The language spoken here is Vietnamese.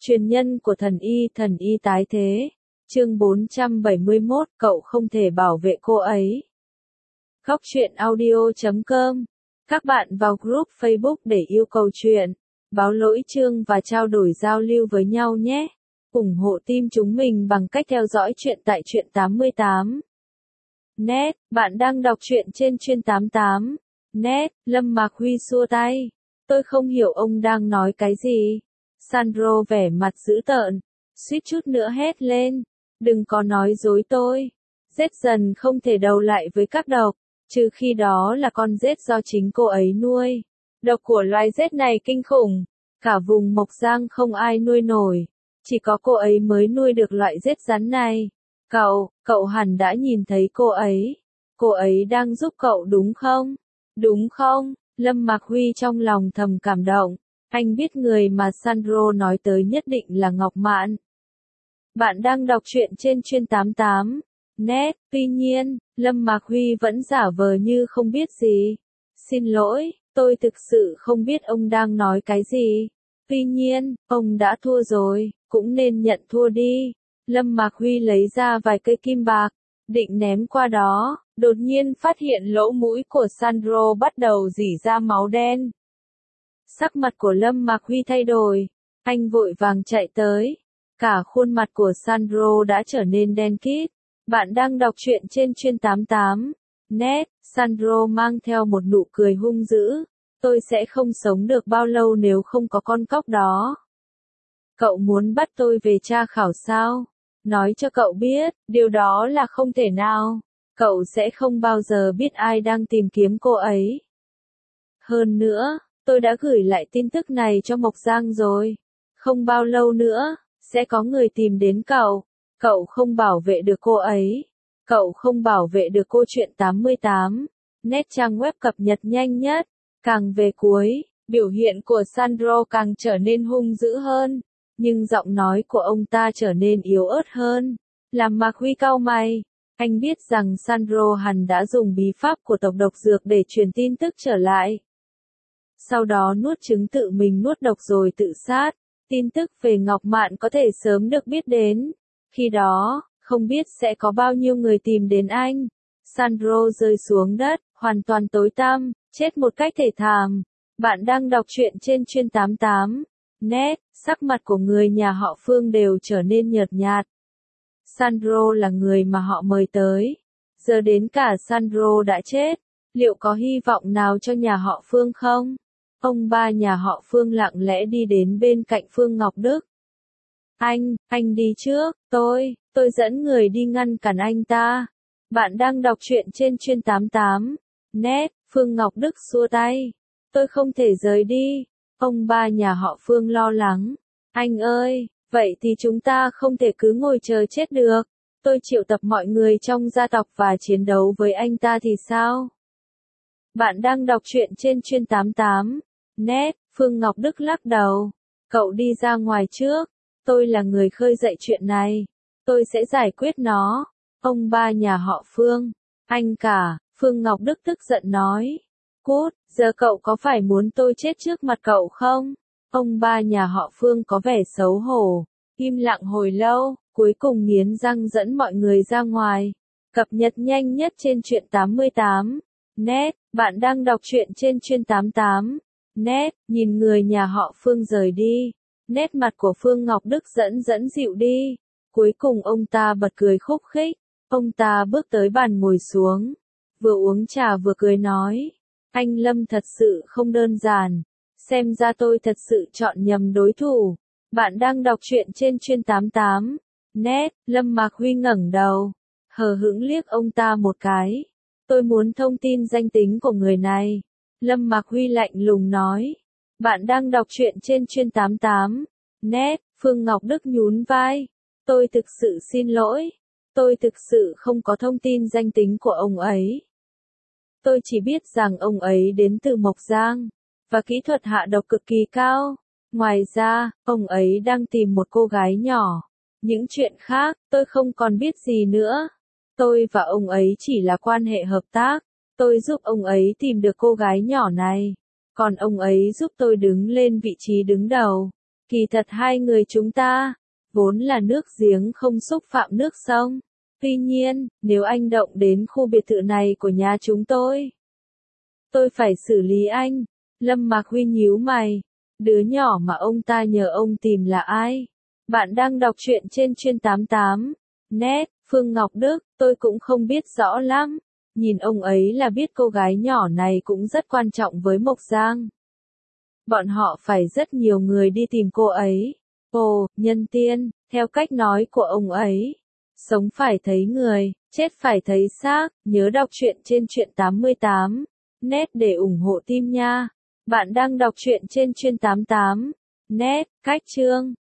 Truyền nhân của thần y tái thế. Chương 471, cậu không thể bảo vệ cô ấy. Góc truyện audio.com. Các bạn vào group Facebook để yêu cầu chuyện, báo lỗi chương và trao đổi giao lưu với nhau nhé. Ủng hộ team chúng mình bằng cách theo dõi chuyện tại Truyện 88. Net, bạn đang đọc truyện trên Truyện 88. Net, Lâm Mạc Huy xua tay. Tôi không hiểu ông đang nói cái gì. Sandro vẻ mặt dữ tợn, suýt chút nữa hét lên. Đừng có nói dối tôi. Rết dần không thể đấu lại với các độc, trừ khi đó là con rết do chính cô ấy nuôi. Độc của loài rết này kinh khủng. Cả vùng Mộc Giang không ai nuôi nổi. Chỉ có cô ấy mới nuôi được loại rết rắn này. Cậu hẳn đã nhìn thấy cô ấy. Cô ấy đang giúp cậu đúng không? Đúng không? Lâm Mạc Huy trong lòng thầm cảm động. Anh biết người mà Sandro nói tới nhất định là Ngọc Mạn. Bạn đang đọc truyện trên Truyện 88. Net, tuy nhiên, Lâm Mạc Huy vẫn giả vờ như không biết gì. Xin lỗi, tôi thực sự không biết ông đang nói cái gì. Tuy nhiên, ông đã thua rồi, cũng nên nhận thua đi. Lâm Mạc Huy lấy ra vài cây kim bạc, định ném qua đó, đột nhiên phát hiện lỗ mũi của Sandro bắt đầu rỉ ra máu đen. Sắc mặt của Lâm Mạc Huy thay đổi, anh vội vàng chạy tới. Cả khuôn mặt của Sandro đã trở nên đen kịt. Bạn đang đọc truyện trên Truyện 88. Net, Sandro mang theo một nụ cười hung dữ. Tôi sẽ không sống được bao lâu nếu không có con cóc đó. Cậu muốn bắt tôi về tra khảo sao? Nói cho cậu biết, điều đó là không thể nào. Cậu sẽ không bao giờ biết ai đang tìm kiếm cô ấy. Hơn nữa, tôi đã gửi lại tin tức này cho Mộc Giang rồi. Không bao lâu nữa, sẽ có người tìm đến cậu. Cậu không bảo vệ được cô ấy. Cậu không bảo vệ được cô. Truyện 88. Net trang web cập nhật nhanh nhất. Càng về cuối, biểu hiện của Sandro càng trở nên hung dữ hơn. Nhưng giọng nói của ông ta trở nên yếu ớt hơn. Làm Mạc Huy cau mày. Anh biết rằng Sandro hẳn đã dùng bí pháp của tộc độc dược để truyền tin tức trở lại. Sau đó nuốt trứng tự mình nuốt độc rồi tự sát. Tin tức về Ngọc Mạn có thể sớm được biết đến. Khi đó, không biết sẽ có bao nhiêu người tìm đến anh. Sandro rơi xuống đất, hoàn toàn tối tăm, chết một cách thê thảm. Bạn đang đọc truyện trên Truyện 88. Net, sắc mặt của người nhà họ Phương đều trở nên nhợt nhạt. Sandro là người mà họ mời tới. Giờ đến cả Sandro đã chết. Liệu có hy vọng nào cho nhà họ Phương không? Ông ba nhà họ Phương lặng lẽ đi đến bên cạnh Phương Ngọc Đức. Anh đi trước, tôi dẫn người đi ngăn cản anh ta. Bạn đang đọc truyện trên Truyện 88. Net, Phương Ngọc Đức xua tay. Tôi không thể rời đi. Ông ba nhà họ Phương lo lắng. Anh ơi, vậy thì chúng ta không thể cứ ngồi chờ chết được. Tôi triệu tập mọi người trong gia tộc và chiến đấu với anh ta thì sao? Bạn đang đọc truyện trên Truyện 88. Net, Phương Ngọc Đức lắc đầu. Cậu đi ra ngoài trước. Tôi là người khơi dậy chuyện này. Tôi sẽ giải quyết nó. Ông ba nhà họ Phương. Anh cả, Phương Ngọc Đức tức giận nói. Cút, giờ cậu có phải muốn tôi chết trước mặt cậu không? Ông ba nhà họ Phương có vẻ xấu hổ. Im lặng hồi lâu, cuối cùng nghiến răng dẫn mọi người ra ngoài. Cập nhật nhanh nhất trên Truyện 88. Net, bạn đang đọc truyện trên Truyện 88. Net, nhìn người nhà họ Phương rời đi. Nét mặt của Phương Ngọc Đức dẫn dịu đi. Cuối cùng ông ta bật cười khúc khích. Ông ta bước tới bàn ngồi xuống. Vừa uống trà vừa cười nói. Anh Lâm thật sự không đơn giản. Xem ra tôi thật sự chọn nhầm đối thủ. Bạn đang đọc truyện trên Truyện 88. Net, Lâm Mạc Huy ngẩng đầu. Hờ hững liếc ông ta một cái. Tôi muốn thông tin danh tính của người này. Lâm Mạc Huy lạnh lùng nói. Bạn đang đọc truyện trên Truyện 88. Net, Phương Ngọc Đức nhún vai. Tôi thực sự xin lỗi. Tôi thực sự không có thông tin danh tính của ông ấy. Tôi chỉ biết rằng ông ấy đến từ Mộc Giang, và kỹ thuật hạ độc cực kỳ cao. Ngoài ra, ông ấy đang tìm một cô gái nhỏ. Những chuyện khác, tôi không còn biết gì nữa. Tôi và ông ấy chỉ là quan hệ hợp tác. Tôi giúp ông ấy tìm được cô gái nhỏ này. Còn ông ấy giúp tôi đứng lên vị trí đứng đầu. Kỳ thật hai người chúng ta, vốn là nước giếng không xúc phạm nước sông. Tuy nhiên, nếu anh động đến khu biệt thự này của nhà chúng tôi phải xử lý anh. Lâm Mạc Huy nhíu mày. Đứa nhỏ mà ông ta nhờ ông tìm là ai? Bạn đang đọc truyện trên Chuyên 88. Net, Phương Ngọc Đức, tôi cũng không biết rõ lắm. Nhìn ông ấy là biết cô gái nhỏ này cũng rất quan trọng với Mộc Giang. Bọn họ phải rất nhiều người đi tìm cô ấy. Ồ, nhân tiên, theo cách nói của ông ấy. Sống phải thấy người, chết phải thấy xác. Nhớ đọc truyện trên Truyện 88. Net để ủng hộ team nha. Bạn đang đọc truyện trên Chuyên 88. Net, cách chương.